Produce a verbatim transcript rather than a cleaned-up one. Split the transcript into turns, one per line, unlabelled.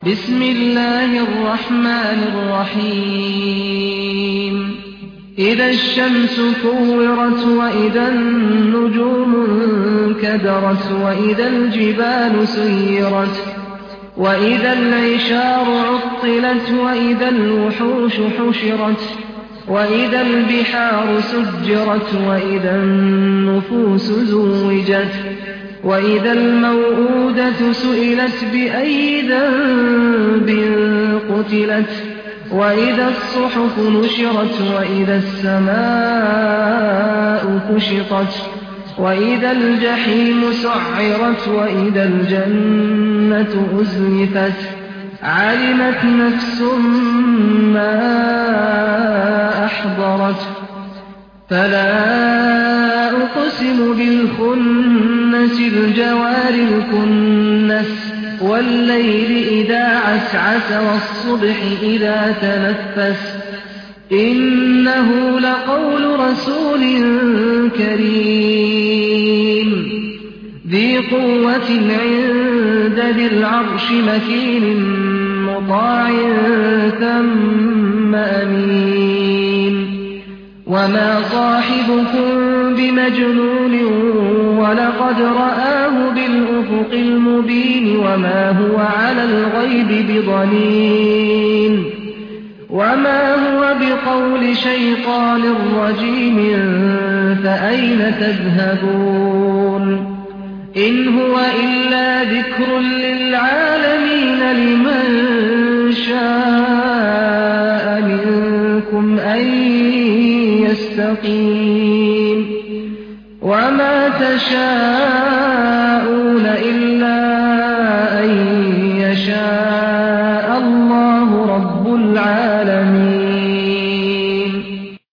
بسم الله الرحمن الرحيم إذا الشمس كورت وإذا النجوم انكدرت وإذا الجبال سيرت وإذا العشار عطلت وإذا الوحوش حشرت وإذا البحار سجرت وإذا النفوس زوجت وإذا الموءودة سئلت بأي ذنب قتلت وإذا الصحف نشرت وإذا السماء كشطت وإذا الجحيم سعرت وإذا الجنة أزلفت علمت نفس ما أحضرت فلا أقسم بالخنس الجوار الكنس والليل إذا عسعس والصبح إذا تنفس إنه لقول رسول كريم ذي قوة عند ذي العرش مكين مطاع ثم أمين وما صاحبكم بمجنون ولقد رآه بالأفق المبين وما هو على الغيب بضنين وما هو بقول شيطان رجيم فأين تذهبون إن هو إلا ذكر للعالمين لمن شاء منكم أن يستقيم وما تشاءون